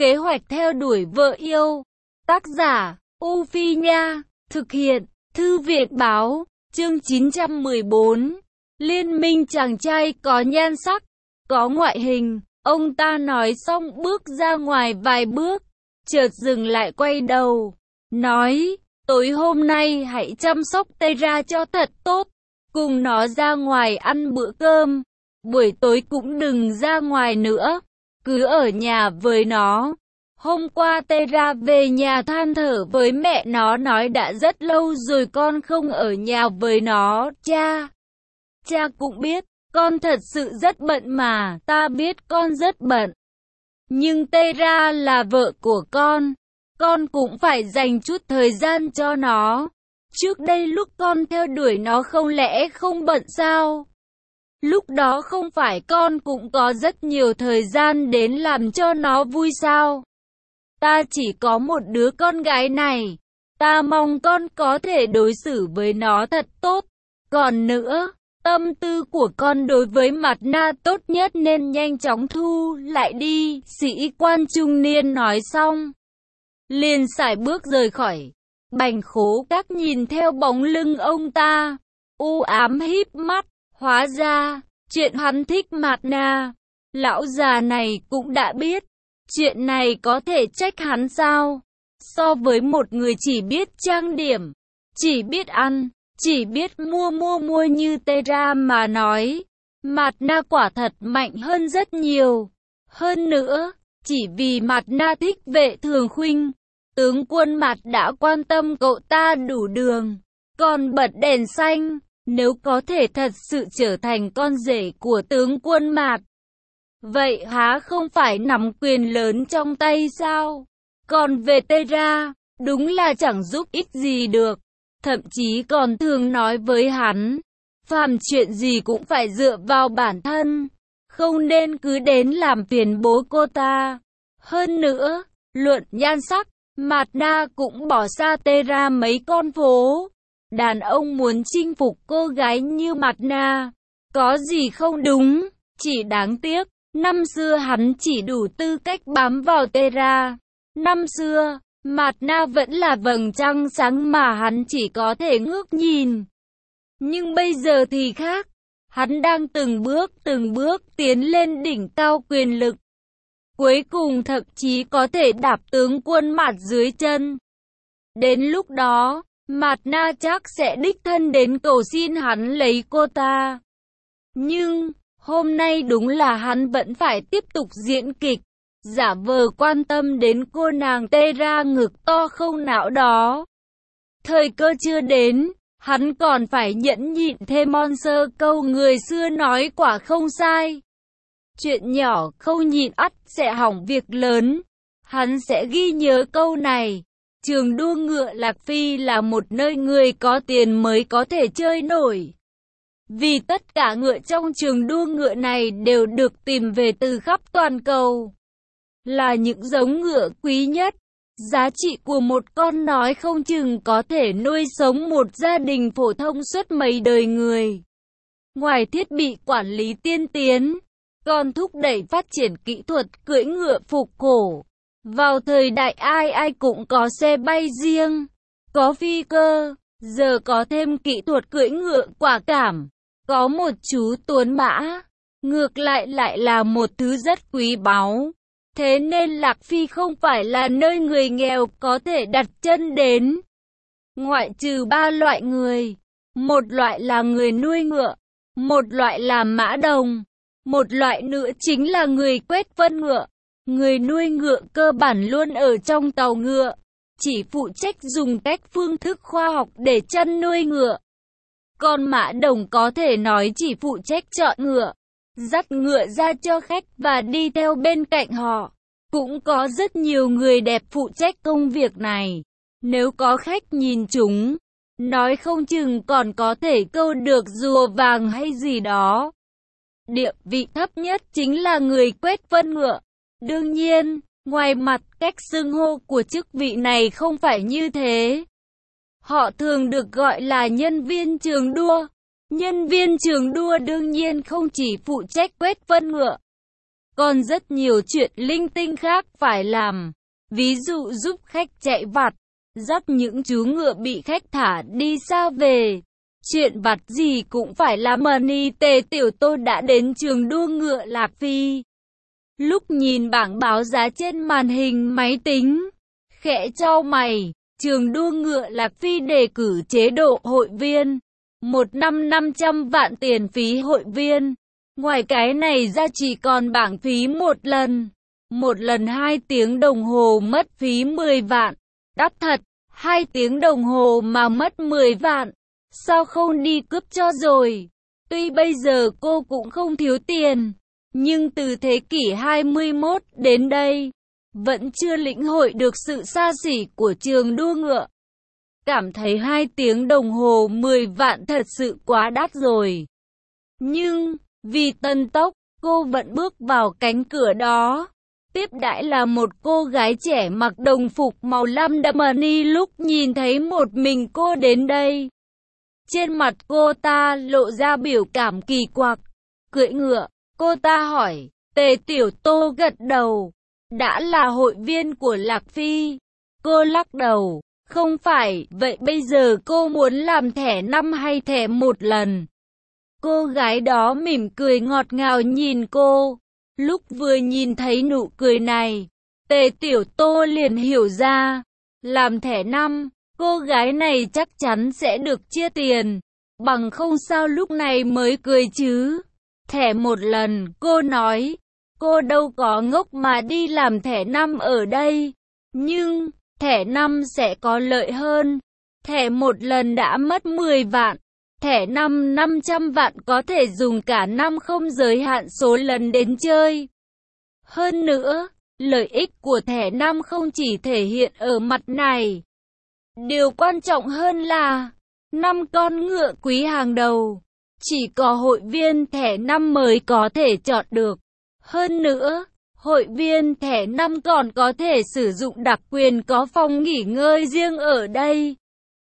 Kế hoạch theo đuổi vợ yêu. Tác giả, U Phi Nha. Thực hiện, Thư viện Báo. Chương 914. Liên minh chàng trai có nhan sắc, có ngoại hình. Ông ta nói xong bước ra ngoài vài bước, chợt dừng lại quay đầu, nói, tối hôm nay hãy chăm sóc Tera cho thật tốt, cùng nó ra ngoài ăn bữa cơm, buổi tối cũng đừng ra ngoài nữa, cứ ở nhà với nó. Hôm qua Tera về nhà than thở với mẹ nó nói đã rất lâu rồi con không ở nhà với nó, cha cũng biết. Con thật sự rất bận mà, ta biết con rất bận. Nhưng Tera là vợ của con cũng phải dành chút thời gian cho nó. Trước đây lúc con theo đuổi nó không lẽ không bận sao? Lúc đó không phải con cũng có rất nhiều thời gian đến làm cho nó vui sao? Ta chỉ có một đứa con gái này, ta mong con có thể đối xử với nó thật tốt. Còn nữa, tâm tư của con đối với Mạt Na tốt nhất nên nhanh chóng thu lại đi, sĩ quan trung niên nói xong, liền sải bước rời khỏi. Bành Khố Các nhìn theo bóng lưng ông ta, u ám híp mắt, hóa ra, chuyện hắn thích Mạt Na, lão già này cũng đã biết. Chuyện này có thể trách hắn sao? So với một người chỉ biết trang điểm, chỉ biết ăn, chỉ biết mua như Tera mà nói, Mạt Na quả thật mạnh hơn rất nhiều. Hơn nữa, chỉ vì Mạt Na thích Vệ Thường Khuynh, tướng quân Mạt đã quan tâm cậu ta đủ đường, còn bật đèn xanh. Nếu có thể thật sự trở thành con rể của tướng quân Mạt, vậy há không phải nắm quyền lớn trong tay sao? Còn về Tera, đúng là chẳng giúp ích gì được. Thậm chí còn thường nói với hắn, phàm chuyện gì cũng phải dựa vào bản thân, không nên cứ đến làm phiền bố cô ta. Hơn nữa, luận nhan sắc, Mạt Na cũng bỏ xa Tera mấy con phố. Đàn ông muốn chinh phục cô gái như Mạt Na, có gì không đúng, chỉ đáng tiếc, năm xưa hắn chỉ đủ tư cách bám vào Tera. Năm xưa, Mạt Na vẫn là vầng trăng sáng mà hắn chỉ có thể ngước nhìn. Nhưng bây giờ thì khác, hắn đang từng bước tiến lên đỉnh cao quyền lực. Cuối cùng thậm chí có thể đạp tướng quân Mạt dưới chân. Đến lúc đó, Mạt Na chắc sẽ đích thân đến cầu xin hắn lấy cô ta. Nhưng, hôm nay đúng là hắn vẫn phải tiếp tục diễn kịch, giả vờ quan tâm đến cô nàng Tera ngực to không não đó. Thời cơ chưa đến, hắn còn phải nhẫn nhịn thêm Monster câu người xưa nói quả không sai. Chuyện nhỏ không nhịn ắt sẽ hỏng việc lớn. Hắn sẽ ghi nhớ câu này. Trường đua ngựa Lạc Phi là một nơi người có tiền mới có thể chơi nổi. Vì tất cả ngựa trong trường đua ngựa này đều được tìm về từ khắp toàn cầu. Là những giống ngựa quý nhất. Giá trị của một con nói không chừng có thể nuôi sống một gia đình phổ thông suốt mấy đời người. Ngoài thiết bị quản lý tiên tiến, còn thúc đẩy phát triển kỹ thuật cưỡi ngựa phục cổ. Vào thời đại ai cũng có xe bay riêng, có phi cơ, giờ có thêm kỹ thuật cưỡi ngựa quả cảm, có một chú tuấn mã, ngược lại là một thứ rất quý báu. Thế nên Lạc Phi không phải là nơi người nghèo có thể đặt chân đến. Ngoại trừ ba loại người, một loại là người nuôi ngựa, một loại là mã đồng, một loại nữa chính là người quét vân ngựa. Người nuôi ngựa cơ bản luôn ở trong tàu ngựa, chỉ phụ trách dùng cách phương thức khoa học để chăn nuôi ngựa. Còn mã đồng có thể nói chỉ phụ trách chọn ngựa, dắt ngựa ra cho khách và đi theo bên cạnh họ. Cũng có rất nhiều người đẹp phụ trách công việc này. Nếu có khách nhìn chúng, nói không chừng còn có thể câu được rùa vàng hay gì đó. Địa vị thấp nhất chính là người quét vân ngựa. Đương nhiên, ngoài mặt cách xưng hô của chức vị này không phải như thế. Họ thường được gọi là nhân viên trường đua. Nhân viên trường đua đương nhiên không chỉ phụ trách quét vân ngựa, còn rất nhiều chuyện linh tinh khác phải làm. Ví dụ giúp khách chạy vặt, dắt những chú ngựa bị khách thả đi xa về. Chuyện vặt gì cũng phải làm. Tề Tiểu Tô đã đến trường đua ngựa Lạc Phi. Lúc nhìn bảng báo giá trên màn hình máy tính, khẽ chau mày. Trường đua ngựa Lạc Phi đề cử chế độ hội viên, 1 năm 500 vạn tiền phí hội viên. Ngoài cái này ra chỉ còn bảng phí một lần 2 tiếng đồng hồ mất phí 10 vạn. Đắt thật, 2 tiếng đồng hồ mà mất 10 vạn. Sao không đi cướp cho rồi? Tuy bây giờ cô cũng không thiếu tiền, nhưng từ thế kỷ 21 đến đây, vẫn chưa lĩnh hội được sự xa xỉ của trường đua ngựa. Cảm thấy 2 tiếng đồng hồ 10 vạn thật sự quá đắt rồi. Nhưng, vì tăng tốc, cô vẫn bước vào cánh cửa đó. Tiếp đãi là một cô gái trẻ mặc đồng phục màu lam đậm. Lúc nhìn thấy một mình cô đến đây, trên mặt cô ta lộ ra biểu cảm kỳ quặc. Cưỡi ngựa, cô ta hỏi. Tề Tiểu Tô gật đầu. Đã là hội viên của Lạc Phi. Cô lắc đầu. Không phải, vậy bây giờ cô muốn làm thẻ 5 hay thẻ 1 lần? Cô gái đó mỉm cười ngọt ngào nhìn cô. Lúc vừa nhìn thấy nụ cười này, Tề Tiểu Tô liền hiểu ra. Làm thẻ 5, cô gái này chắc chắn sẽ được chia tiền. Bằng không sao lúc này mới cười chứ. Thẻ 1 lần, cô nói. Cô đâu có ngốc mà đi làm thẻ 5 ở đây. Nhưng, thẻ 5 sẽ có lợi hơn. Thẻ 1 lần đã mất 10 vạn. Thẻ 5 500 vạn có thể dùng cả năm không giới hạn số lần đến chơi. Hơn nữa, lợi ích của thẻ 5 không chỉ thể hiện ở mặt này. Điều quan trọng hơn là 5 con ngựa quý hàng đầu. Chỉ có hội viên thẻ 5 mới có thể chọn được. Hơn nữa, hội viên thẻ 5 còn có thể sử dụng đặc quyền có phòng nghỉ ngơi riêng ở đây.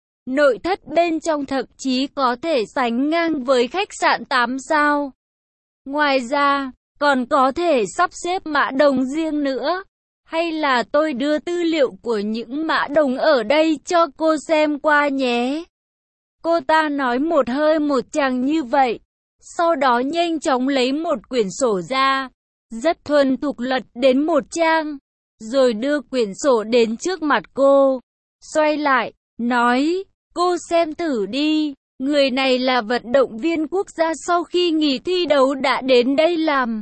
Nội thất bên trong thậm chí có thể sánh ngang với khách sạn 8 sao. Ngoài ra, còn có thể sắp xếp mã đồng riêng nữa. Hay là tôi đưa tư liệu của những mã đồng ở đây cho cô xem qua nhé. Cô ta nói một hơi một chàng như vậy. Sau đó nhanh chóng lấy một quyển sổ ra. Rất thuần thục lật đến một trang. Rồi đưa quyển sổ đến trước mặt cô. Xoay lại, nói. Cô xem thử đi. Người này là vận động viên quốc gia sau khi nghỉ thi đấu đã đến đây làm.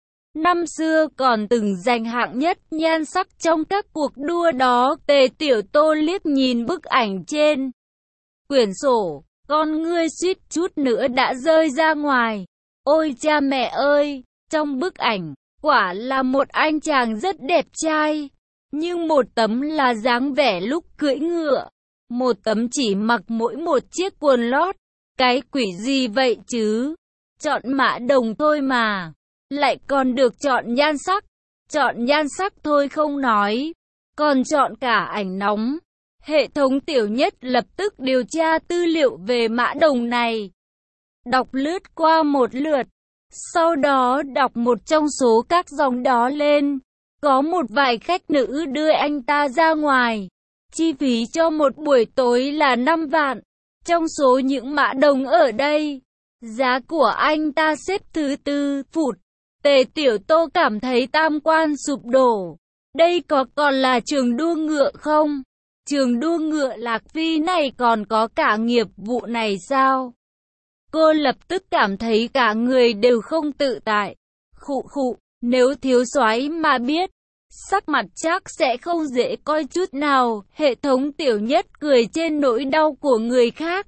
Năm xưa còn từng giành hạng nhất nhan sắc trong các cuộc đua đó. Tề Tiểu Tô liếc nhìn bức ảnh trên quyển sổ, con ngươi suýt chút nữa đã rơi ra ngoài. Ôi cha mẹ ơi, trong bức ảnh, quả là một anh chàng rất đẹp trai. Nhưng một tấm là dáng vẻ lúc cưỡi ngựa, một tấm chỉ mặc mỗi một chiếc quần lót. Cái quỷ gì vậy chứ? Chọn mã đồng thôi mà. Lại còn được chọn nhan sắc. Chọn nhan sắc thôi không nói, còn chọn cả ảnh nóng. Hệ thống Tiểu Nhất lập tức điều tra tư liệu về mã đồng này. Đọc lướt qua một lượt. Sau đó đọc một trong số các dòng đó lên. Có một vài khách nữ đưa anh ta ra ngoài. Chi phí cho một buổi tối là 5 vạn. Trong số những mã đồng ở đây, giá của anh ta xếp thứ 4. Phụt. Tề Tiểu Tô cảm thấy tam quan sụp đổ. Đây có còn là trường đua ngựa không? Trường đua ngựa Lạc Phi này còn có cả nghiệp vụ này sao? Cô lập tức cảm thấy cả người đều không tự tại. Khụ khụ, nếu thiếu soái mà biết, sắc mặt chắc sẽ không dễ coi chút nào. Hệ thống Tiểu Nhất cười trên nỗi đau của người khác.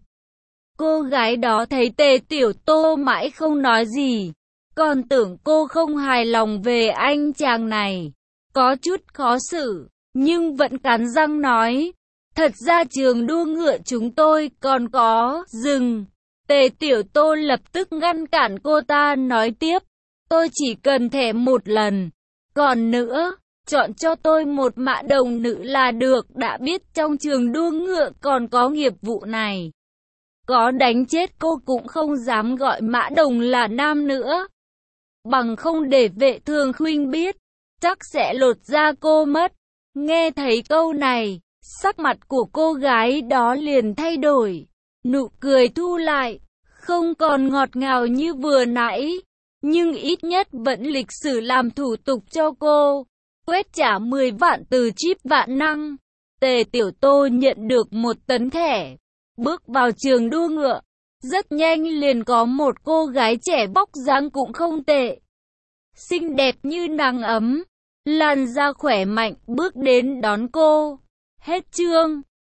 Cô gái đó thấy Tề Tiểu Tô mãi không nói gì, còn tưởng cô không hài lòng về anh chàng này, có chút khó xử, nhưng vẫn cắn răng nói. Thật ra trường đua ngựa chúng tôi còn có rừng. Tề Tiểu Tô lập tức ngăn cản cô ta nói tiếp. Tôi chỉ cần thẻ 1 lần. Còn nữa, chọn cho tôi một mã đồng nữ là được. Đã biết trong trường đua ngựa còn có nghiệp vụ này. Có đánh chết cô cũng không dám gọi mã đồng là nam nữa. bằng không để Vệ Thường Khuynh biết, chắc sẽ lột da cô mất. Nghe thấy câu này, sắc mặt của cô gái đó liền thay đổi, nụ cười thu lại, không còn ngọt ngào như vừa nãy, nhưng ít nhất vẫn lịch sử làm thủ tục cho cô, quét trả 10 vạn từ chip vạn năng. Tề Tiểu Tô nhận được 1 tấn thẻ, bước vào trường đua ngựa, rất nhanh liền có một cô gái trẻ vóc dáng cũng không tệ, xinh đẹp như nắng ấm, làn da khỏe mạnh bước đến đón cô. Hết chương.